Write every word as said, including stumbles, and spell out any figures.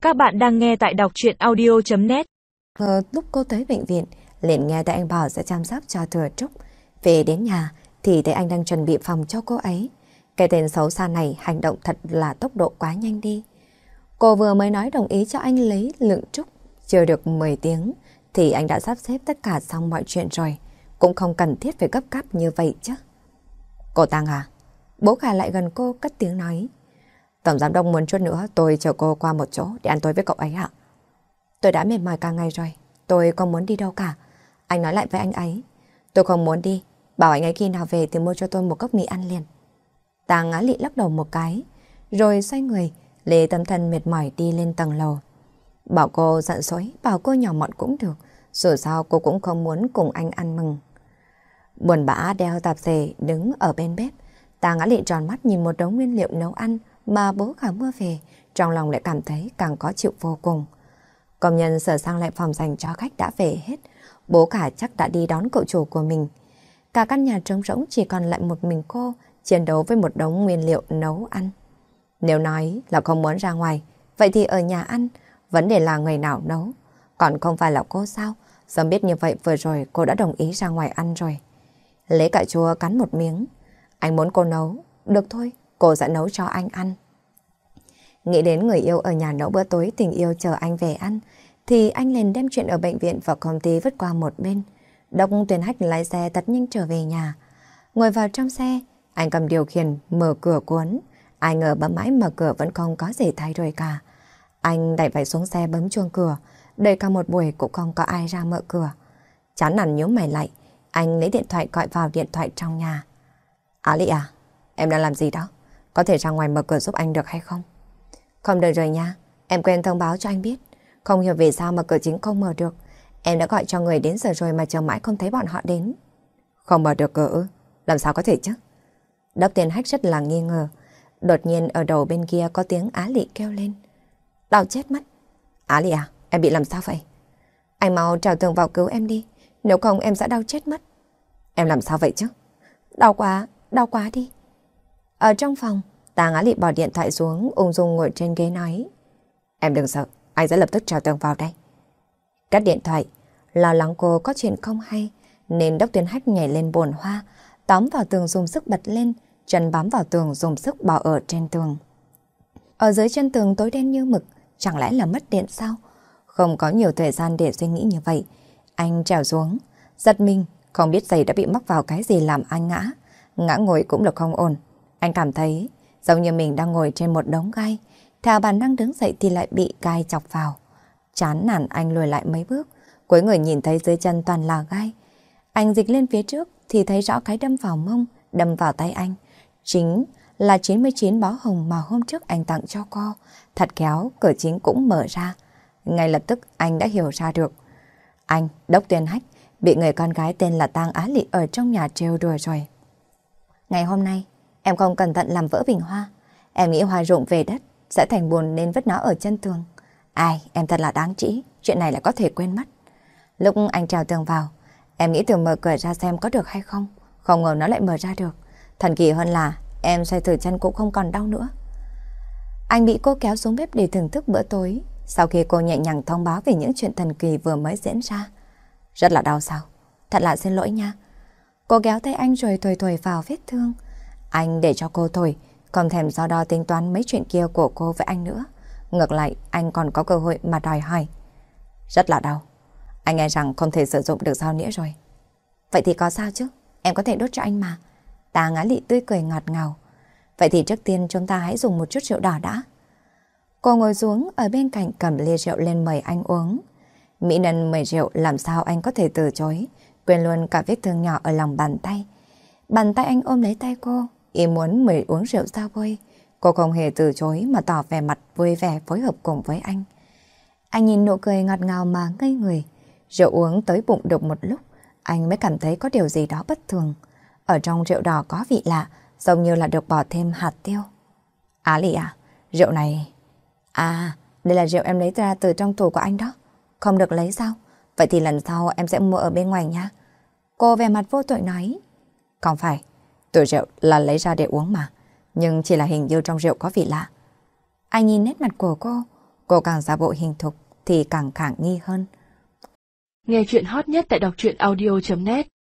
Các bạn đang nghe tại đọc truyện audio chấm net. Ờ, lúc cô tới bệnh viện, liền nghe thấy anh bảo sẽ chăm sóc cho Thừa Trúc. Về đến nhà thì thấy anh đang chuẩn bị phòng cho cô ấy. Cái tên xấu xa này hành động thật là tốc độ quá nhanh đi. Cô vừa mới nói đồng ý cho anh lấy lượng Trúc, chưa được mười tiếng thì anh đã sắp xếp tất cả xong mọi chuyện rồi. Cũng không cần thiết phải gấp gáp như vậy chứ. Cô Tăng à? Bố Khả lại gần cô cất tiếng nói. Tổng giám đốc muốn chút nữa tôi chờ cô qua một chỗ để ăn tối với cậu ấy ạ. Tôi đã mệt mỏi cả ngày rồi, tôi không muốn đi đâu cả. Anh nói lại với anh ấy. Tôi không muốn đi, bảo anh ấy khi nào về thì mua cho tôi một cốc mì ăn liền. Tàng Á Lị lắc đầu một cái, rồi xoay người, lấy tâm thần mệt mỏi đi lên tầng lầu. Bảo cô giận dỗi, bảo cô nhỏ mọn cũng được, dù sao cô cũng không muốn cùng anh ăn mừng. Buồn bã đeo tạp dề đứng ở bên bếp, Tàng Á Lị tròn mắt nhìn một đống nguyên liệu nấu ăn mà bố Khả mua về, trong lòng lại cảm thấy càng khó chịu vô cùng. Công nhân sửa sang lại phòng dành cho khách đã về hết, bố Khả chắc đã đi đón cậu chủ của mình. Cả căn nhà trống rỗng chỉ còn lại một mình cô, chiến đấu với một đống nguyên liệu nấu ăn. Nếu nói là không muốn ra ngoài, vậy thì ở nhà ăn, vấn đề là người nào nấu, còn không phải là cô sao? Sớm biết như vậy vừa rồi cô đã đồng ý ra ngoài ăn rồi. Lấy cà chua cắn một miếng. Anh muốn cô nấu, được thôi, cô sẽ nấu cho anh ăn. Nghĩ đến người yêu ở nhà nấu bữa tối tình yêu chờ anh về ăn, thì anh liền đem chuyện ở bệnh viện và công ty vứt qua một bên. Đốc Tuyền Hách lái xe thật nhanh trở về nhà. Ngồi vào trong xe, anh cầm điều khiển mở cửa cuốn. Ai ngờ bấm mãi mở cửa vẫn không có gì thay đổi cả. Anh đẩy phải xuống xe bấm chuông cửa, đợi cả một buổi cũng không có ai ra mở cửa. Chán nản nhíu mày lại, anh lấy điện thoại gọi vào điện thoại trong nhà. Á Lị à, em đang làm gì đó? Có thể ra ngoài mở cửa giúp anh được hay không? Không được rồi nha, em quên thông báo cho anh biết. Không hiểu vì sao mà cửa chính không mở được. Em đã gọi cho người đến giờ rồi mà chờ mãi không thấy bọn họ đến. Không mở được cửa ư? Làm sao có thể chứ? Đốc Tiền Hách rất là nghi ngờ. Đột nhiên ở đầu bên kia có tiếng Á Lị kêu lên. Đau chết mất. Á Lị à, em bị làm sao vậy? Anh mau trèo tường vào cứu em đi, nếu không em sẽ đau chết mất. Em làm sao vậy chứ? Đau quá, đau quá đi. Ở trong phòng, Tàng Á Lị bỏ điện thoại xuống, ung dung ngồi trên ghế nói. Em đừng sợ, anh sẽ lập tức trèo tường vào đây. Cắt điện thoại, lo lắng cô có chuyện không hay, nên Đốc Tuyên Hách nhảy lên bồn hoa, tóm vào tường dùng sức bật lên, chân bám vào tường dùng sức bò ở trên tường. Ở dưới chân tường tối đen như mực, chẳng lẽ là mất điện sao? Không có nhiều thời gian để suy nghĩ như vậy. Anh trèo xuống, giật mình, không biết giày đã bị mắc vào cái gì làm anh ngã. Ngã ngồi cũng là không ổn. Anh cảm thấy giống như mình đang ngồi trên một đống gai. Theo bản năng đứng dậy thì lại bị gai chọc vào. Chán nản anh lùi lại mấy bước. Cuối người nhìn thấy dưới chân toàn là gai. Anh dịch lên phía trước thì thấy rõ cái đâm vào mông, đâm vào tay anh. Chính là chín mươi chín bó hồng mà hôm trước anh tặng cho cô. Thật khéo, cửa chính cũng mở ra. Ngay lập tức anh đã hiểu ra được. Anh, Đốc Tuyên Hách, bị người con gái tên là Tang Á Lị ở trong nhà trêu đùa rồi. Ngày hôm nay, em không cẩn thận làm vỡ bình hoa. Em nghĩ hoa rụng về đất sẽ thành buồn nên vứt nó ở chân tường. Ai, em thật là đáng trĩ, chuyện này lại có thể quên mất. Lúc anh trèo tường vào, em nghĩ tưởng mở cửa ra xem có được hay không. Không ngờ nó lại mở ra được. Thần kỳ hơn là em xoay thử chân cũng không còn đau nữa. Anh bị cô kéo xuống bếp để thưởng thức bữa tối. Sau khi cô nhẹ nhàng thông báo về những chuyện thần kỳ vừa mới diễn ra. Rất là đau sao? Thật là xin lỗi nha. Cô kéo tay anh rồi thổi thổi vào vết thương. Anh để cho cô thổi, không thèm do đo tính toán mấy chuyện kia của cô với anh nữa. Ngược lại, anh còn có cơ hội mà đòi hỏi. Rất là đau. Anh nghe rằng không thể sử dụng được dao nĩa rồi. Vậy thì có sao chứ? Em có thể đốt cho anh mà. Tang Á Lị tươi cười ngọt ngào. Vậy thì trước tiên chúng ta hãy dùng một chút rượu đỏ đã. Cô ngồi xuống ở bên cạnh cầm ly rượu lên mời anh uống. Mỹ nhân mời rượu làm sao anh có thể từ chối, quên luôn cả vết thương nhỏ ở lòng bàn tay. Bàn tay anh ôm lấy tay cô, ý muốn mời uống rượu sao vui. Cô không hề từ chối mà tỏ vẻ mặt vui vẻ phối hợp cùng với anh. Anh nhìn nụ cười ngọt ngào mà ngây người. Rượu uống tới bụng được một lúc, anh mới cảm thấy có điều gì đó bất thường. Ở trong rượu đỏ có vị lạ, giống như là được bỏ thêm hạt tiêu. Á Lị à, rượu này... À, đây là rượu em lấy ra từ trong tủ của anh đó. Không được lấy sao? Vậy thì lần sau em sẽ mua ở bên ngoài nha. Cô vẻ mặt vô tội nói. Không phải, tủ rượu là lấy ra để uống mà. Nhưng chỉ là hình như trong rượu có vị lạ. Anh nhìn nét mặt của cô, Cô càng giả bộ hình thục thì càng khả nghi hơn. Nghe chuyện hot nhất tại đọc truyện audio chấm net